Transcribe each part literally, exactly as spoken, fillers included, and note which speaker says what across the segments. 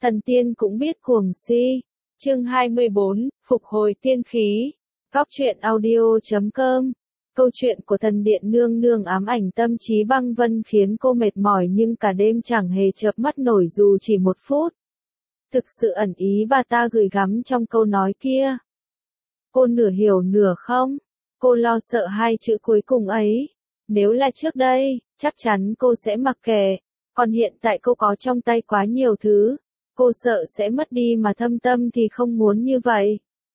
Speaker 1: Thần tiên cũng biết cuồng si. Chương hai mươi bốn, Phục hồi tiên khí. Góc truyện audio chấm com. Câu chuyện của thần điện nương nương ám ảnh tâm trí Băng Vân khiến cô mệt mỏi nhưng cả đêm chẳng hề chợp mắt nổi dù chỉ một phút. Thực sự ẩn ý bà ta gửi gắm trong câu nói kia. Cô nửa hiểu nửa không? Cô lo sợ hai chữ cuối cùng ấy. Nếu là trước đây, chắc chắn cô sẽ mặc kệ. Còn hiện tại cô có trong tay quá nhiều thứ. Cô sợ sẽ mất đi mà thâm tâm thì không muốn như vậy.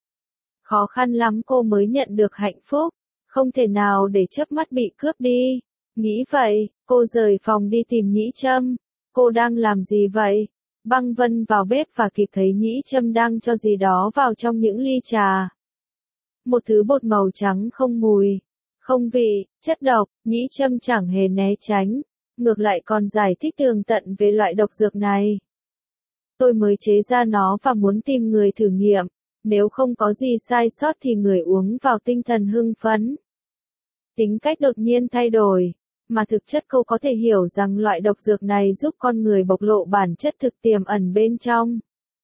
Speaker 1: Khó khăn lắm cô mới nhận được hạnh phúc. Không thể nào để chớp mắt bị cướp đi. Nghĩ vậy, cô rời phòng đi tìm Nhĩ Trâm. Cô đang làm gì vậy? Băng Vân vào bếp và kịp thấy Nhĩ Trâm đang cho gì đó vào trong những ly trà. Một thứ bột màu trắng không mùi, không vị, chất độc. Nhĩ Trâm chẳng hề né tránh, ngược lại còn giải thích tường tận về loại độc dược này. Tôi mới chế ra nó và muốn tìm người thử nghiệm. Nếu không có gì sai sót thì người uống vào tinh thần hưng phấn. Tính cách đột nhiên thay đổi, mà thực chất cô có thể hiểu rằng loại độc dược này giúp con người bộc lộ bản chất thực tiềm ẩn bên trong.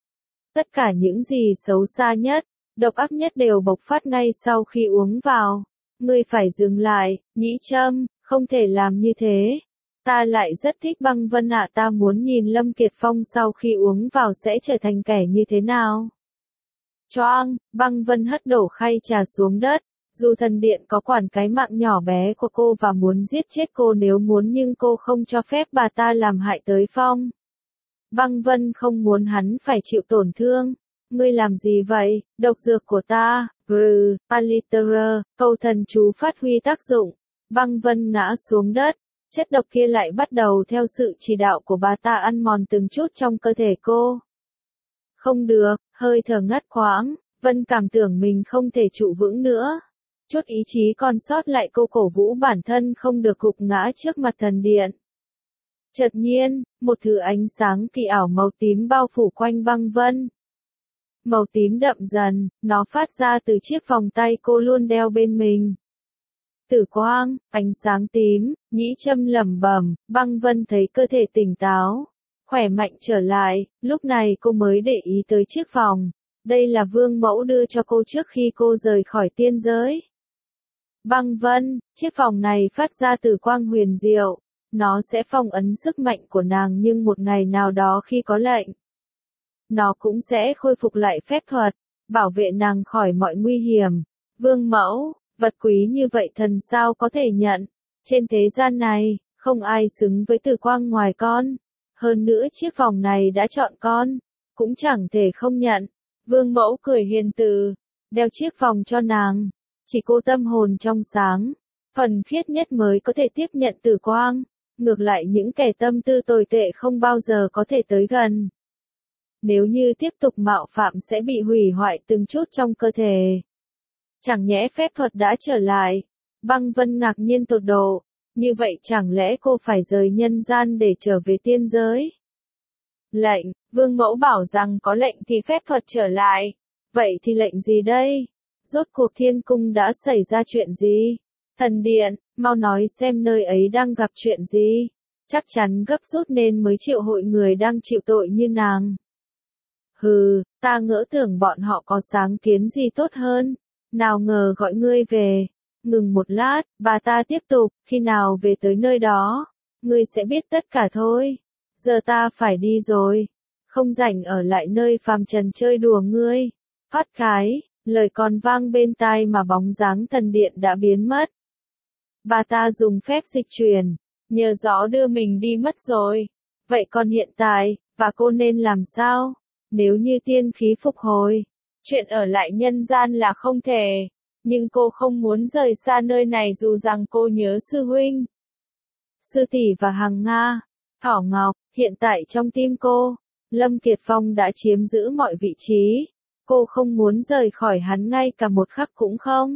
Speaker 1: Tất cả những gì xấu xa nhất, độc ác nhất đều bộc phát ngay sau khi uống vào. Ngươi phải dừng lại, Nhĩ Trâm, không thể làm như thế. Ta lại rất thích Băng Vân ạ, ta muốn nhìn Lâm Kiệt Phong sau khi uống vào sẽ trở thành kẻ như thế nào. Choang, Băng Vân hất đổ khay trà xuống đất. Dù thần điện có quản cái mạng nhỏ bé của cô và muốn giết chết cô nếu muốn nhưng cô không cho phép bà ta làm hại tới Phong. Băng Vân không muốn hắn phải chịu tổn thương. Ngươi làm gì vậy? Độc dược của ta, Brr, Aliter, câu thần chú phát huy tác dụng. Băng Vân ngã xuống đất. Chất độc kia lại bắt đầu theo sự chỉ đạo của bà ta ăn mòn từng chút trong cơ thể cô. Không được, hơi thở ngắt quãng, Vân cảm tưởng mình không thể trụ vững nữa. Chút ý chí còn sót lại cô cổ vũ bản thân không được gục ngã trước mặt thần điện. Chợt nhiên, một thứ ánh sáng kỳ ảo màu tím bao phủ quanh Băng Vân. Màu tím đậm dần, nó phát ra từ chiếc vòng tay cô luôn đeo bên mình. Tử quang, ánh sáng tím, Nhĩ Trâm lẩm bẩm. Băng Vân thấy cơ thể tỉnh táo, khỏe mạnh trở lại, lúc này cô mới để ý tới chiếc vòng. Đây là Vương Mẫu đưa cho cô trước khi cô rời khỏi tiên giới. Băng Vân, chiếc vòng này phát ra tử quang huyền diệu, nó sẽ phong ấn sức mạnh của nàng nhưng một ngày nào đó khi có lệnh, nó cũng sẽ khôi phục lại phép thuật, bảo vệ nàng khỏi mọi nguy hiểm. Vương Mẫu, vật quý như vậy thần sao có thể nhận? Trên thế gian này, không ai xứng với tử quang ngoài con. Hơn nữa chiếc vòng này đã chọn con, cũng chẳng thể không nhận. Vương Mẫu cười hiền từ, đeo chiếc vòng cho nàng. Chỉ cô tâm hồn trong sáng, thuần khiết nhất mới có thể tiếp nhận tử quang. Ngược lại những kẻ tâm tư tồi tệ không bao giờ có thể tới gần. Nếu như tiếp tục mạo phạm sẽ bị hủy hoại từng chút trong cơ thể. Chẳng nhẽ phép thuật đã trở lại? Băng Vân ngạc nhiên tột độ. Như vậy chẳng lẽ cô phải rời nhân gian để trở về tiên giới? Lệnh, Vương Mẫu bảo rằng có lệnh thì phép thuật trở lại. Vậy thì lệnh gì đây? Rốt cuộc thiên cung đã xảy ra chuyện gì? Thần điện, mau nói xem nơi ấy đang gặp chuyện gì? Chắc chắn gấp rút nên mới triệu hội người đang chịu tội như nàng. Hừ, ta ngỡ tưởng bọn họ có sáng kiến gì tốt hơn. Nào ngờ gọi ngươi về. Ngừng một lát, bà ta tiếp tục, khi nào về tới nơi đó, ngươi sẽ biết tất cả thôi. Giờ ta phải đi rồi. Không rảnh ở lại nơi phàm trần chơi đùa ngươi. Phát khái, lời còn vang bên tai mà bóng dáng thần điện đã biến mất. Bà ta dùng phép dịch chuyển, nhờ gió đưa mình đi mất rồi. Vậy còn hiện tại, và cô nên làm sao? Nếu như tiên khí phục hồi, chuyện ở lại nhân gian là không thể. Nhưng cô không muốn rời xa nơi này dù rằng cô nhớ sư huynh, sư tỷ và Hằng Nga, Thỏ Ngọc. Hiện tại trong tim cô, Lâm Kiệt Phong đã chiếm giữ mọi vị trí. Cô không muốn rời khỏi hắn ngay cả một khắc cũng không.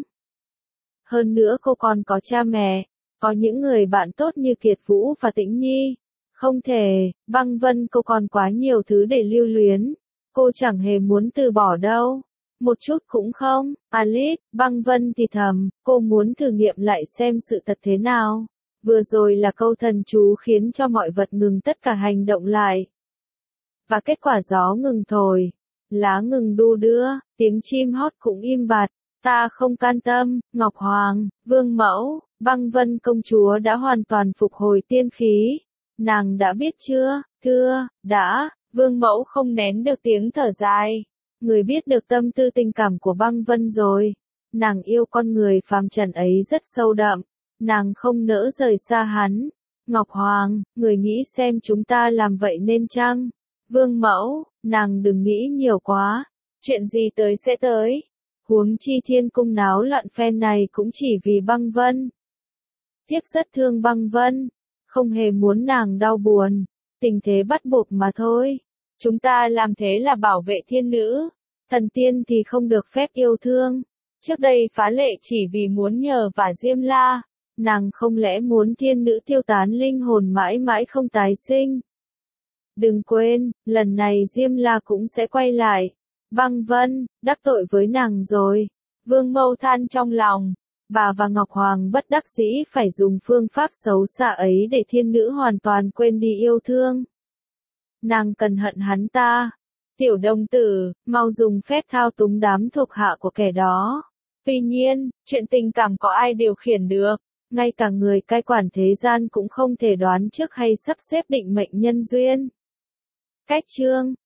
Speaker 1: Hơn nữa cô còn có cha mẹ, có những người bạn tốt như Kiệt Vũ và Tĩnh Nhi. Không thể, Băng Vân cô còn quá nhiều thứ để lưu luyến. Cô chẳng hề muốn từ bỏ đâu. Một chút cũng không. Alice, Băng Vân thì thầm, cô muốn thử nghiệm lại xem sự thật thế nào. Vừa rồi là câu thần chú khiến cho mọi vật ngừng tất cả hành động lại. Và kết quả gió ngừng thổi, lá ngừng đu đưa, tiếng chim hót cũng im bặt. Ta không can tâm, Ngọc Hoàng, Vương Mẫu, Băng Vân công chúa đã hoàn toàn phục hồi tiên khí. Nàng đã biết chưa? Thưa, đã. Vương Mẫu không nén được tiếng thở dài. Người biết được tâm tư tình cảm của Băng Vân rồi. Nàng yêu con người phàm trần ấy rất sâu đậm. Nàng không nỡ rời xa hắn. Ngọc Hoàng, người nghĩ xem chúng ta làm vậy nên chăng? Vương Mẫu, nàng đừng nghĩ nhiều quá. Chuyện gì tới sẽ tới. Huống chi thiên cung náo loạn phen này cũng chỉ vì Băng Vân. Thiếp rất thương Băng Vân. Không hề muốn nàng đau buồn. Tình thế bắt buộc mà thôi. Chúng ta làm thế là bảo vệ thiên nữ. Thần tiên thì không được phép yêu thương. Trước đây phá lệ chỉ vì muốn nhờ vả Diêm La. Nàng không lẽ muốn thiên nữ tiêu tán linh hồn mãi mãi không tái sinh. Đừng quên, lần này Diêm La cũng sẽ quay lại. Băng Vân, đắc tội với nàng rồi. Vương Mâu than trong lòng. Bà và Ngọc Hoàng bất đắc dĩ phải dùng phương pháp xấu xa ấy để thiên nữ hoàn toàn quên đi yêu thương. Nàng cần hận hắn ta. Tiểu đồng tử, mau dùng phép thao túng đám thuộc hạ của kẻ đó. Tuy nhiên, chuyện tình cảm có ai điều khiển được. Ngay cả người cai quản thế gian cũng không thể đoán trước hay sắp xếp định mệnh nhân duyên. Cách chương